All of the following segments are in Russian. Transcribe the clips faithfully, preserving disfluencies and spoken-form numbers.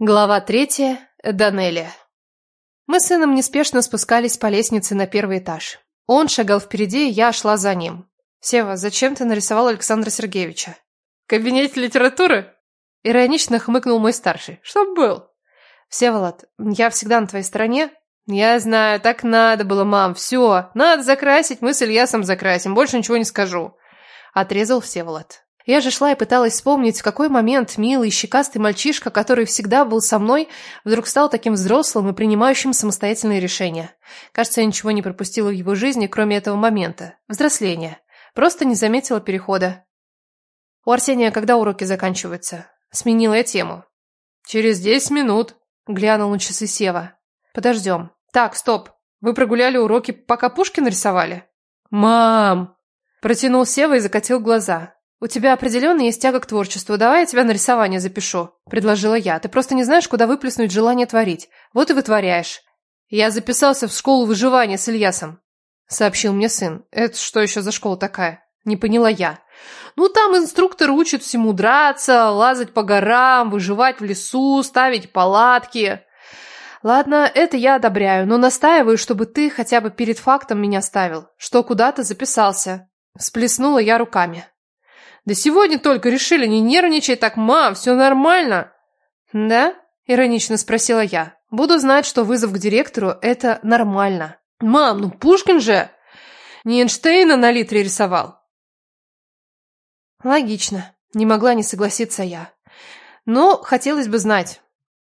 Глава третья. Данелия. Мы с сыном неспешно спускались по лестнице на первый этаж. Он шагал впереди, я шла за ним. «Сева, зачем ты нарисовал Александра Сергеевича?» «В кабинете литературы?» Иронично хмыкнул мой старший. «Чтоб был». «Всеволод, я всегда на твоей стороне». «Я знаю, так надо было, мам. Все, надо закрасить, мы с Ильясом закрасим, больше ничего не скажу». Отрезал Всеволод. Я же шла и пыталась вспомнить, в какой момент милый щекастый мальчишка, который всегда был со мной, вдруг стал таким взрослым и принимающим самостоятельные решения. Кажется, я ничего не пропустила в его жизни, кроме этого момента. Взросления. Просто не заметила перехода. «У Арсения когда уроки заканчиваются?» Сменила я тему. «Через десять минут», — глянул на часы Сева. «Подождем. Так, стоп. Вы прогуляли уроки, пока Пушкина рисовали?» «Мам!» — протянул Сева и закатил глаза. «У тебя определенно есть тяга к творчеству. Давай я тебя на рисование запишу», – предложила я. «Ты просто не знаешь, куда выплеснуть желание творить. Вот и вытворяешь». «Я записался в школу выживания с Ильясом», – сообщил мне сын. «Это что еще за школа такая?» – не поняла я. «Ну, там инструктор учит всему: драться, лазать по горам, выживать в лесу, ставить палатки». «Ладно, это я одобряю, но настаиваю, чтобы ты хотя бы перед фактом меня ставил, что куда-то записался». Всплеснула я руками. «Да сегодня только решили, не нервничай так, мам, все нормально». «Да?» – иронично спросила я. «Буду знать, что вызов к директору – это нормально». «Мам, ну Пушкин же не Эйнштейна на литре рисовал». «Логично. Не могла не согласиться я. Но хотелось бы знать».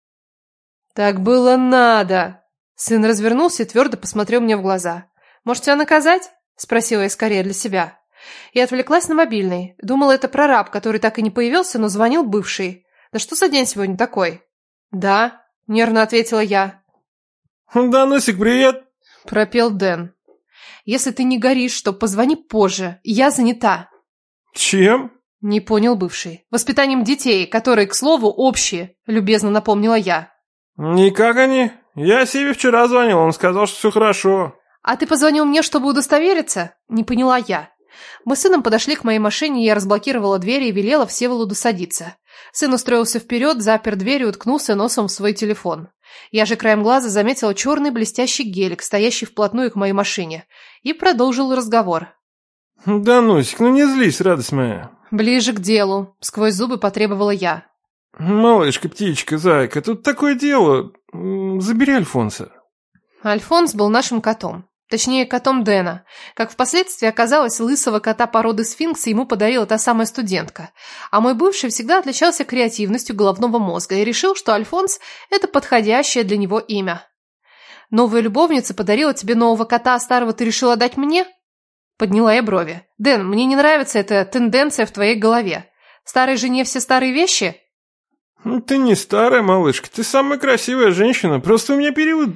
«Так было надо». Сын развернулся и твердо посмотрел мне в глаза. «Может, тебя наказать?» – спросила я скорее для себя. Я отвлеклась на мобильный. Думала, это прораб, который так и не появился, но звонил бывший. Да что за день сегодня такой? «Да», — нервно ответила я. «Данусик, привет!» — пропел Дэн. «Если ты не горишь, то позвони позже. Я занята». «Чем?» — не понял бывший. «Воспитанием детей, которые, к слову, общие», — любезно напомнила я. «Никак они. Я Севе вчера звонил, он сказал, что все хорошо». «А ты позвонил мне, чтобы удостовериться?» — не поняла я. Мы с сыном подошли к моей машине, я разблокировала дверь и велела Всеволоду садиться. Сын устроился вперед, запер дверь и уткнулся носом в свой телефон. Я же краем глаза заметила черный блестящий гелик, стоящий вплотную к моей машине, и продолжил разговор. «Данусик, ну не злись, радость моя». «Ближе к делу», — сквозь зубы потребовала я. «Малышка, птичка, зайка, тут такое дело. Забери Альфонса». Альфонс был нашим котом. Точнее, котом Дэна. Как впоследствии оказалось, лысого кота породы сфинкса ему подарила та самая студентка. А мой бывший всегда отличался креативностью головного мозга и решил, что Альфонс – это подходящее для него имя. «Новая любовница подарила тебе нового кота, а старого ты решила дать мне?» Подняла я брови. «Дэн, мне не нравится эта тенденция в твоей голове. Старой жене все старые вещи?» «Ты не старая, малышка, ты самая красивая женщина, просто у меня период...»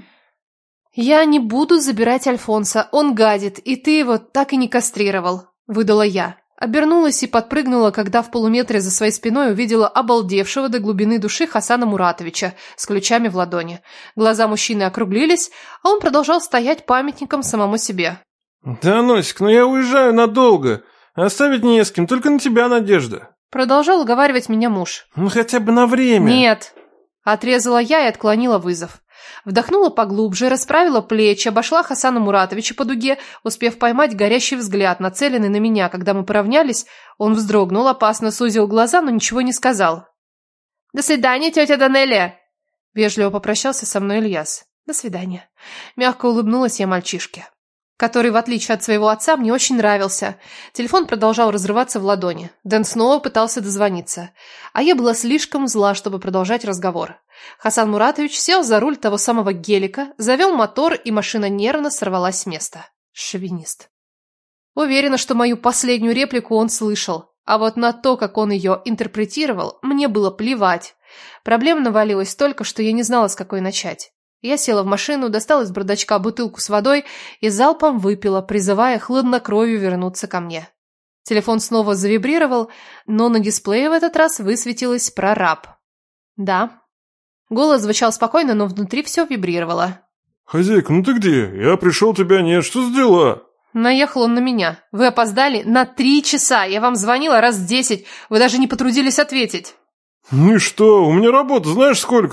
«Я не буду забирать Альфонса, он гадит, и ты его так и не кастрировал», — выдала я. Обернулась и подпрыгнула, когда в полуметре за своей спиной увидела обалдевшего до глубины души Хасана Муратовича с ключами в ладони. Глаза мужчины округлились, а он продолжал стоять памятником самому себе. «Да, Носик, ну я уезжаю надолго. Оставить не с кем, только на тебя надежда». Продолжал уговаривать меня муж. «Ну хотя бы на время». «Нет», — отрезала я и отклонила вызов. Вдохнула поглубже, расправила плечи, обошла Хасана Муратовича по дуге, успев поймать горящий взгляд, нацеленный на меня. Когда мы поравнялись, он вздрогнул, опасно сузил глаза, но ничего не сказал. «До свидания, тетя Данелия!» Вежливо попрощался со мной Ильяс. «До свидания». Мягко улыбнулась я мальчишке, который, в отличие от своего отца, мне очень нравился. Телефон продолжал разрываться в ладони. Дэн снова пытался дозвониться. А я была слишком зла, чтобы продолжать разговор. Хасан Муратович сел за руль того самого гелика, завел мотор, и машина нервно сорвалась с места. Шовинист. Уверена, что мою последнюю реплику он слышал. А вот на то, как он ее интерпретировал, мне было плевать. Проблема навалилась столько, что я не знала, с какой начать. Я села в машину, достала из бардачка бутылку с водой и залпом выпила, призывая хладнокровию вернуться ко мне. Телефон снова завибрировал, но на дисплее в этот раз высветилась прораб. «Да». Голос звучал спокойно, но внутри все вибрировало. «Хозяйка, ну ты где? Я пришел, тебя нет. Что за дела?» Наехал он на меня. «Вы опоздали на три часа. Я вам звонила раз десять. Вы даже не потрудились ответить». «Ну и что? У меня работа знаешь сколько?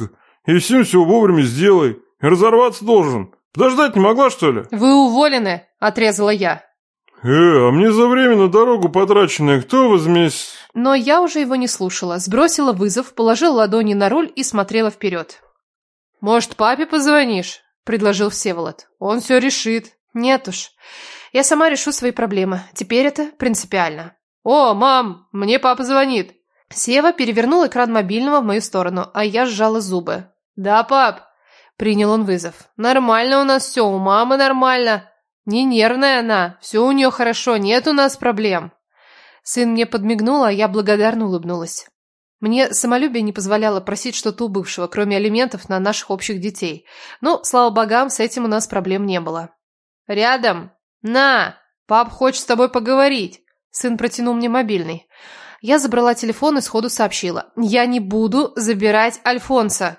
И всем все вовремя сделай. Разорваться должен. Подождать не могла, что ли? Вы уволены, отрезала я. Э, а мне за время на дорогу потраченное кто возмест... Но я уже его не слушала. Сбросила вызов, положила ладони на руль и смотрела вперед. «Может, папе позвонишь?» – предложил Всеволод. «Он все решит». «Нет уж. Я сама решу свои проблемы. Теперь это принципиально». «О, мам, мне папа звонит». Сева перевернул экран мобильного в мою сторону, а я сжала зубы. «Да, пап», – принял он вызов. «Нормально у нас все, у мамы нормально. Не нервная она, все у нее хорошо, нет у нас проблем». Сын мне подмигнул, а я благодарно улыбнулась. Мне самолюбие не позволяло просить что-то у бывшего, кроме алиментов на наших общих детей. Но, слава богам, с этим у нас проблем не было. «Рядом? На! Пап хочет с тобой поговорить!» Сын протянул мне мобильный. Я забрала телефон и сходу сообщила. «Я не буду забирать Альфонса!»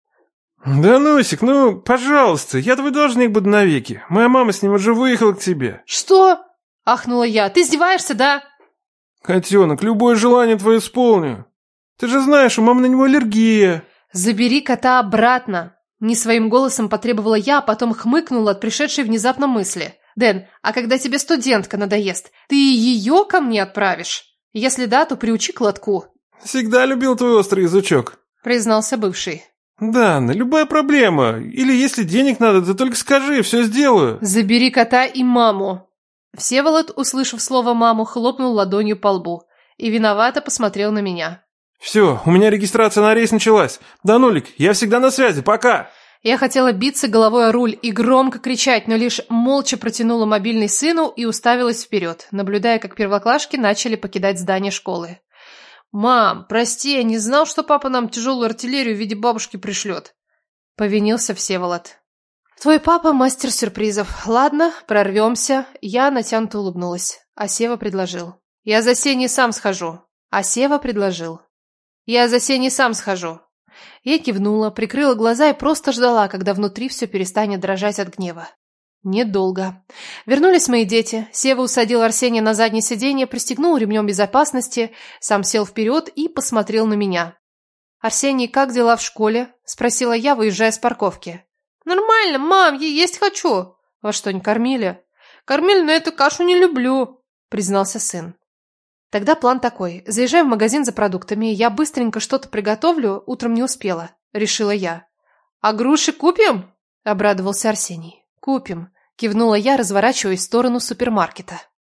«Да, Носик, ну, пожалуйста, я твой должник буду навеки. Моя мама с ним уже выехала к тебе». «Что?» – ахнула я. «Ты издеваешься, да?» «Котенок, любое желание твое исполню. Ты же знаешь, у мамы на него аллергия». «Забери кота обратно!» Не своим голосом потребовала я, а потом хмыкнула от пришедшей внезапно мысли. «Дэн, а когда тебе студентка надоест, ты ее ко мне отправишь? Если да, то приучи к лотку». «Всегда любил твой острый язычок», — признался бывший. «Да, на любая проблема. Или если денег надо, ты только скажи, все сделаю». «Забери кота и маму». Всеволод, услышав слово «маму», хлопнул ладонью по лбу и виновато посмотрел на меня. «Все, у меня регистрация на рейс началась. Да, Нулик, я всегда на связи, пока!» Я хотела биться головой о руль и громко кричать, но лишь молча протянула мобильный сыну и уставилась вперед, наблюдая, как первоклашки начали покидать здание школы. «Мам, прости, я не знал, что папа нам тяжелую артиллерию в виде бабушки пришлет», — повинился Всеволод. «Твой папа мастер сюрпризов. Ладно, прорвемся». Я натянуто улыбнулась, а Сева предложил. «Я за Сеней сам схожу». А Сева предложил. «Я за Сеней сам схожу». Я кивнула, прикрыла глаза и просто ждала, когда внутри все перестанет дрожать от гнева. Недолго. Вернулись мои дети. Сева усадил Арсения на заднее сиденье, пристегнул ремнем безопасности, сам сел вперед и посмотрел на меня. «Арсений, как дела в школе?» – спросила я, выезжая с парковки. «Нормально, мам, я есть хочу». «Вас что, не кормили?» «Кормили, но эту кашу не люблю», – признался сын. «Тогда план такой. Заезжай в магазин за продуктами, я быстренько что-то приготовлю, утром не успела», – решила я. «А груши купим?» – обрадовался Арсений. «Купим», – кивнула я, разворачиваясь в сторону супермаркета.